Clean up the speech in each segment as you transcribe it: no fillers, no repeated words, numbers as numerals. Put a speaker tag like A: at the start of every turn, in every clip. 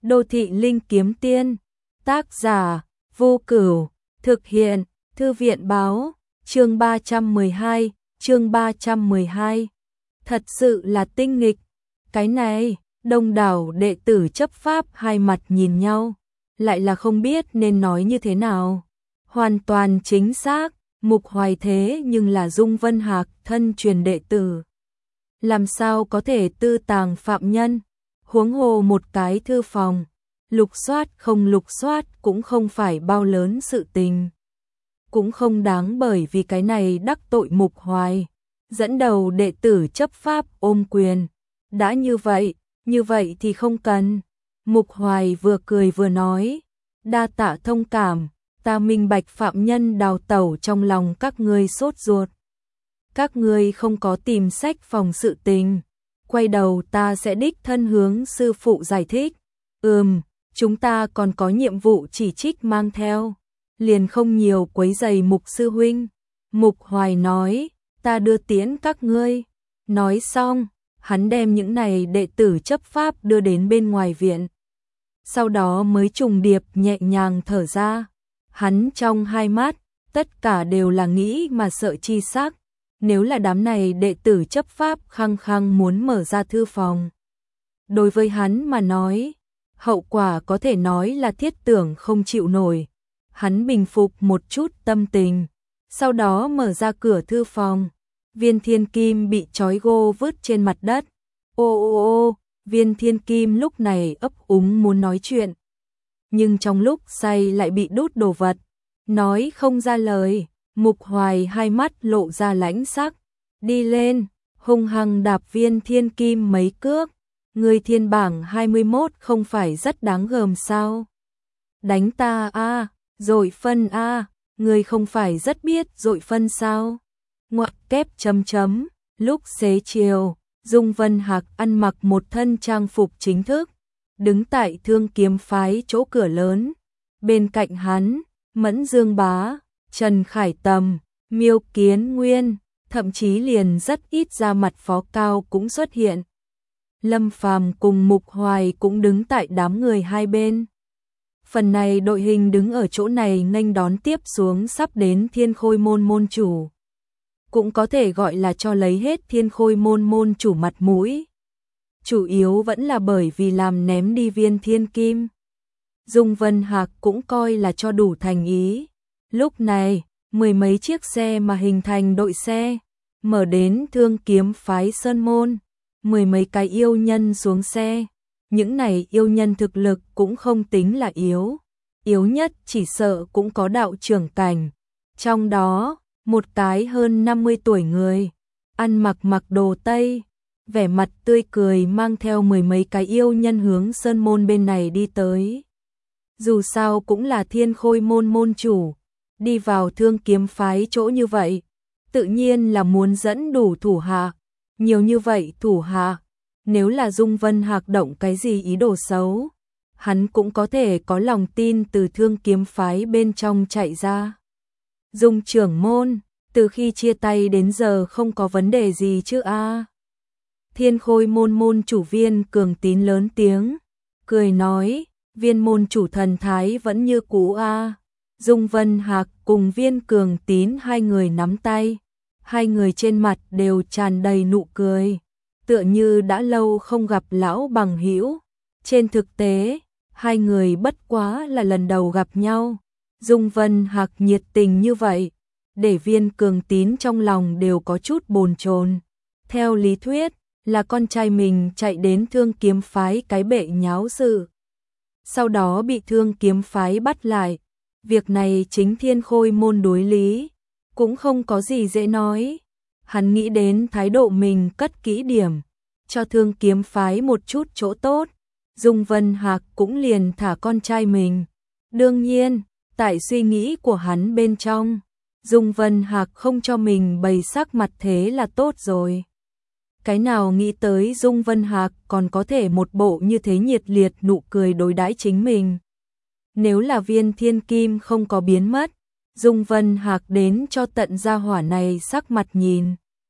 A: Đô thị linh kiếm tiên. Tác giả Vô Cửu. Thực hiện Thư viện báo. Chương 312. Chương 312. Thật sự là tinh nghịch. Cái này, đông đảo đệ tử chấp pháp hai mặt nhìn nhau, lại là không biết nên nói như thế nào. Hoàn toàn chính xác, Mục Hoài thế nhưng là Dung Vân Hạc thân truyền đệ tử. Làm sao có thể tư tàng phạm nhân, huống hồ một cái thư phòng, lục soát không lục soát cũng không phải bao lớn sự tình. Cũng không đáng bởi vì cái này đắc tội Mục Hoài. Dẫn đầu đệ tử chấp pháp ôm quyền. Đã như vậy thì không cần. Mục Hoài vừa cười vừa nói, đa tạ thông cảm, ta minh bạch phạm nhân đào tẩu trong lòng các ngươi sốt ruột. Các ngươi không có tìm sách phòng sự tình. Quay đầu ta sẽ đích thân hướng sư phụ giải thích. Chúng ta còn có nhiệm vụ chỉ trích mang theo. Liền không nhiều quấy rầy Mục sư huynh. Mục Hoài nói, ta đưa tiễn các ngươi. Nói xong, hắn đem những này đệ tử chấp pháp đưa đến bên ngoài viện. Sau đó mới trùng điệp nhẹ nhàng thở ra. Hắn trong hai mắt, tất cả đều là nghĩ mà sợ chi sắc. Nếu là đám này đệ tử chấp pháp khăng khăng muốn mở ra thư phòng. Đối với hắn mà nói, hậu quả có thể nói là thiết tưởng không chịu nổi. Hắn bình phục một chút tâm tình, sau đó mở ra cửa thư phòng. Viên Thiên Kim bị trói gô vứt trên mặt đất. Ô, Viên Thiên Kim lúc này ấp úng muốn nói chuyện. Nhưng trong lúc say lại bị đút đồ vật, nói không ra lời. Mục Hoài hai mắt lộ ra lãnh sắc, đi lên, hung hăng đạp Viên Thiên Kim mấy cước. Người thiên bảng 21 không phải rất đáng gờm sao? Đánh ta a, dội phân a, người không phải rất biết dội phân sao? Ngoặc kép chấm. Lúc xế chiều, Dung Vân Hạc ăn mặc một thân trang phục chính thức, đứng tại Thương Kiếm phái chỗ cửa lớn. Bên cạnh hắn, Mẫn Dương Bá, Trần Khải Tầm, Miêu Kiến Nguyên, thậm chí liền rất ít ra mặt phó cao cũng xuất hiện. Lâm Phàm cùng Mục Hoài cũng đứng tại đám người hai bên. Phần này đội hình đứng ở chỗ này nghênh đón tiếp xuống sắp đến Thiên Khôi môn môn chủ. Cũng có thể gọi là cho lấy hết Thiên Khôi môn môn chủ mặt mũi. Chủ yếu vẫn là bởi vì làm ném đi Viên Thiên Kim. Dung Vân Hạc cũng coi là cho đủ thành ý. Lúc này, mười mấy chiếc xe mà hình thành đội xe, mở đến Thương Kiếm phái Sơn Môn. Mười mấy cái yêu nhân xuống xe. Những này yêu nhân thực lực cũng không tính là yếu. Yếu nhất chỉ sợ cũng có đạo trưởng cảnh. Trong đó, một cái hơn 50 tuổi người, ăn mặc đồ Tây, vẻ mặt tươi cười mang theo mười mấy cái yêu nhân hướng Sơn Môn bên này đi tới. Dù sao cũng là Thiên Khôi môn môn chủ, đi vào Thương Kiếm phái chỗ như vậy, tự nhiên là muốn dẫn đủ thủ hạ. Nhiều như vậy thủ hạ, nếu là Dung Vân Hạc động cái gì ý đồ xấu, hắn cũng có thể có lòng tin từ Thương Kiếm phái bên trong chạy ra. Dung trưởng môn, từ khi chia tay đến giờ không có vấn đề gì chứ a? Thiên Khôi môn môn chủ Viên Cường Tín lớn tiếng, cười nói, Viên môn chủ thần thái vẫn như cũ a. Dung Vân Hạc cùng Viên Cường Tín hai người nắm tay. Hai người trên mặt đều tràn đầy nụ cười, tựa như đã lâu không gặp lão bằng hữu. Trên thực tế, hai người bất quá là lần đầu gặp nhau. Dung Vân Hạc nhiệt tình như vậy, để Viên Cường Tín trong lòng đều có chút bồn chồn. Theo lý thuyết, là con trai mình chạy đến Thương Kiếm phái cái bệ nháo sự. Sau đó bị Thương Kiếm phái bắt lại. Việc này chính Thiên Khôi môn đối lý. Cũng không có gì dễ nói. Hắn nghĩ đến thái độ mình cất kỹ điểm, cho Thương Kiếm phái một chút chỗ tốt. Dung Vân Hạc cũng liền thả con trai mình. Đương nhiên, tại suy nghĩ của hắn bên trong, Dung Vân Hạc không cho mình bày sắc mặt thế là tốt rồi. Cái nào nghĩ tới Dung Vân Hạc còn có thể một bộ như thế nhiệt liệt nụ cười đối đãi chính mình. Nếu là Viên Thiên Kim không có biến mất, Dung Vân Hạc đến cho tận gia hỏa này sắc mặt nhìn.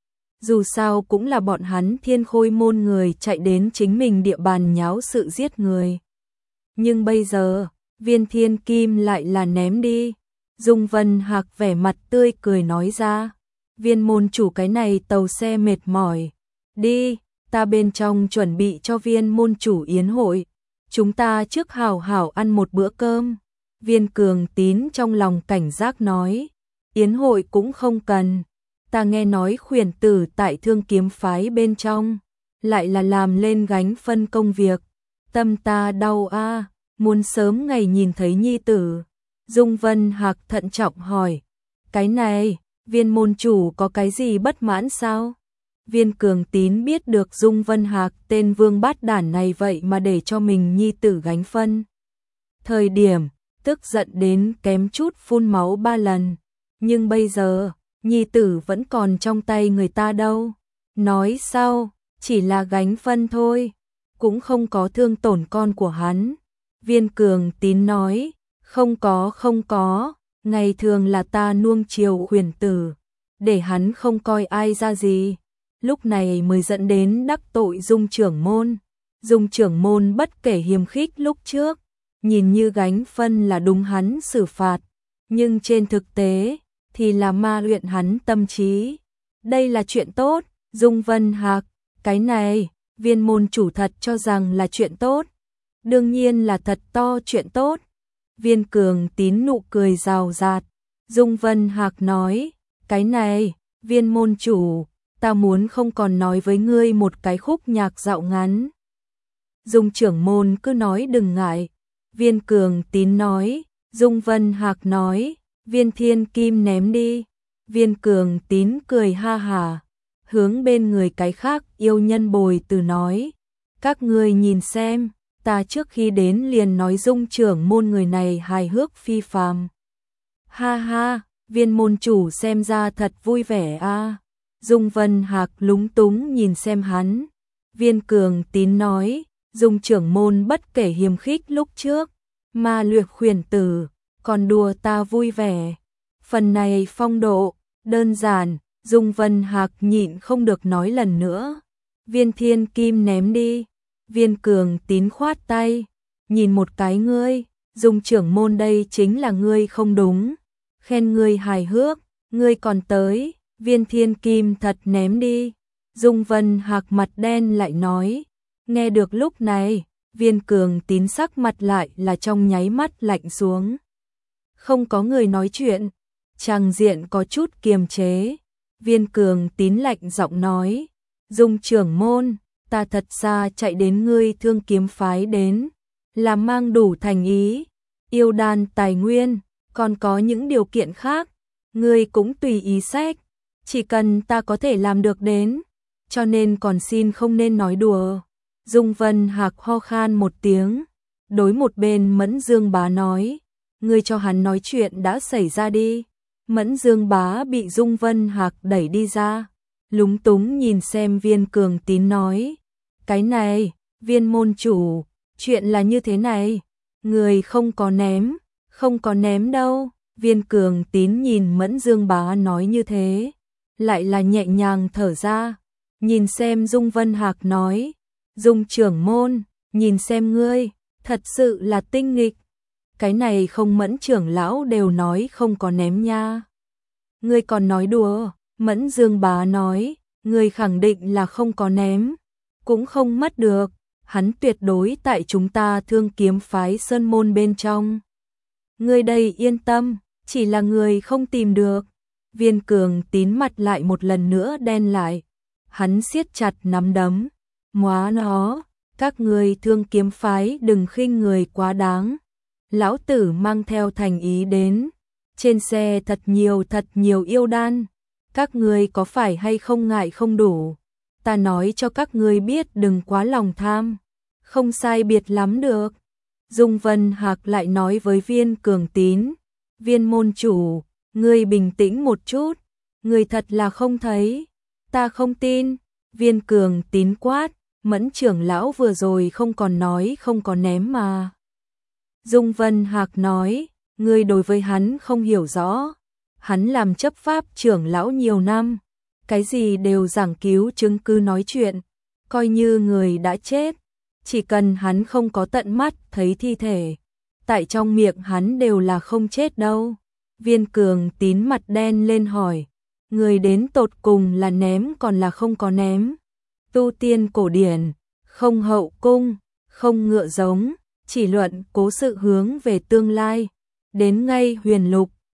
A: Dù sao cũng là bọn hắn Thiên Khôi môn người chạy đến chính mình địa bàn nháo sự giết người. Nhưng bây giờ, viên thiên kim lại là ném đi. Dung Vân Hạc vẻ mặt tươi cười nói ra, viên môn chủ cái này tàu xe mệt mỏi. Đi, ta bên trong chuẩn bị cho viên môn chủ yến hội. Chúng ta trước hảo hảo ăn một bữa cơm. Viên Cường Tín trong lòng cảnh giác nói, yến hội cũng không cần. Ta nghe nói khuyển tử tại Thương Kiếm phái bên trong, lại là làm lên gánh phân công việc. Tâm ta đau a, muốn sớm ngày nhìn thấy nhi tử. Dung Vân Hạc thận trọng hỏi, cái này, viên môn chủ có cái gì bất mãn sao? Viên Cường Tín biết được Dung Vân Hạc tên vương bát đản này vậy mà để cho mình nhi tử gánh phân. Thời điểm, tức giận đến kém chút phun máu 3 lần. Nhưng bây giờ, nhi tử vẫn còn trong tay người ta đâu. Nói sao, chỉ là gánh phân thôi, cũng không có thương tổn con của hắn. Viên Cường Tín nói, không có, ngày thường là ta nuông chiều khuyển tử, để hắn không coi ai ra gì. Lúc này mới dẫn đến đắc tội Dung trưởng môn. Dung trưởng môn bất kể hiềm khích lúc trước, nhìn như gánh phân là đúng hắn xử phạt, nhưng trên thực tế thì là ma luyện hắn tâm trí. Đây là chuyện tốt, Dung Vân Hạc, cái này, viên môn chủ thật cho rằng là chuyện tốt. Đương nhiên là thật to chuyện tốt. Viên Cường Tín nụ cười rào rạt. Dung Vân Hạc nói, cái này, viên môn chủ, ta muốn không còn nói với ngươi một cái khúc nhạc dạo ngắn. Dung trưởng môn cứ nói đừng ngại. Viên Cường Tín nói. Dung Vân Hạc nói, viên thiên kim ném đi. Viên Cường Tín cười ha hà, hướng bên người cái khác yêu nhân Bồi Từ nói, các ngươi nhìn xem, ta trước khi đến liền nói Dung trưởng môn người này hài hước phi phàm. Ha ha, viên môn chủ xem ra thật vui vẻ a. Dung Vân Hạc lúng túng nhìn xem hắn. Viên Cường Tín nói, Dung trưởng môn bất kể hiềm khích lúc trước, mà luyện khuyển tử, còn đùa ta vui vẻ. Phần này phong độ, đơn giản, Dung Vân Hạc nhịn không được nói lần nữa. Viên thiên kim ném đi. Viên Cường Tín khoát tay, nhìn một cái ngươi, Dung trưởng môn đây chính là ngươi không đúng. Khen ngươi hài hước, ngươi còn tới, viên thiên kim thật ném đi. Dung Vân Hạc mặt đen lại nói, nghe được lúc này, Viên Cường Tín sắc mặt lại là trong nháy mắt lạnh xuống. Không có người nói chuyện, tràng diện có chút kiềm chế. Viên Cường Tín lạnh giọng nói, Dung trưởng môn, ta thật ra chạy đến ngươi Thương Kiếm phái đến, là mang đủ thành ý, yêu đan tài nguyên, còn có những điều kiện khác, ngươi cũng tùy ý xét, chỉ cần ta có thể làm được đến, cho nên còn xin không nên nói đùa. Dung Vân Hạc ho khan một tiếng, đối một bên Mẫn Dương Bá nói, ngươi cho hắn nói chuyện đã xảy ra đi. Mẫn Dương Bá bị Dung Vân Hạc đẩy đi ra, lúng túng nhìn xem Viên Cường Tín nói, cái này, viên môn chủ, chuyện là như thế này, người không có ném đâu. Viên Cường Tín nhìn Mẫn Dương Bá nói như thế, lại là nhẹ nhàng thở ra, nhìn xem Dung Vân Hạc nói, Dung trưởng môn, nhìn xem ngươi, thật sự là tinh nghịch, cái này không Mẫn trưởng lão đều nói không có ném nha. Ngươi còn nói đùa. Mẫn Dương Bá nói, ngươi khẳng định là không có ném, cũng không mất được, hắn tuyệt đối tại chúng ta Thương Kiếm phái sơn môn bên trong. Ngươi đây yên tâm, chỉ là người không tìm được. Viên Cường Tín mặt lại một lần nữa đen lại, hắn siết chặt nắm đấm, móa nó, các ngươi Thương Kiếm phái đừng khinh người quá đáng. Lão tử mang theo thành ý đến, trên xe thật nhiều yêu đan, các ngươi có phải hay không ngại không đủ, ta nói cho các ngươi biết đừng quá lòng tham, không sai biệt lắm được. Dung Vân Hạc lại nói với Viên Cường Tín, viên môn chủ, ngươi bình tĩnh một chút, ngươi thật là không thấy, ta không tin. Viên Cường Tín quát, Mẫn trưởng lão vừa rồi không còn nói không có ném mà. Dung Vân Hạc nói, ngươi đối với hắn không hiểu rõ, hắn làm chấp pháp trưởng lão nhiều năm, cái gì đều giảng cứu chứng cứ nói chuyện, coi như người đã chết, chỉ cần hắn không có tận mắt thấy thi thể, tại trong miệng hắn đều là không chết đâu. Viên Cường Tín mặt đen lên hỏi, người đến tột cùng là ném còn là không có ném? Tu tiên cổ điển, không hậu cung, không ngựa giống, chỉ luận cố sự hướng về tương lai. Đến ngay Huyền Lục,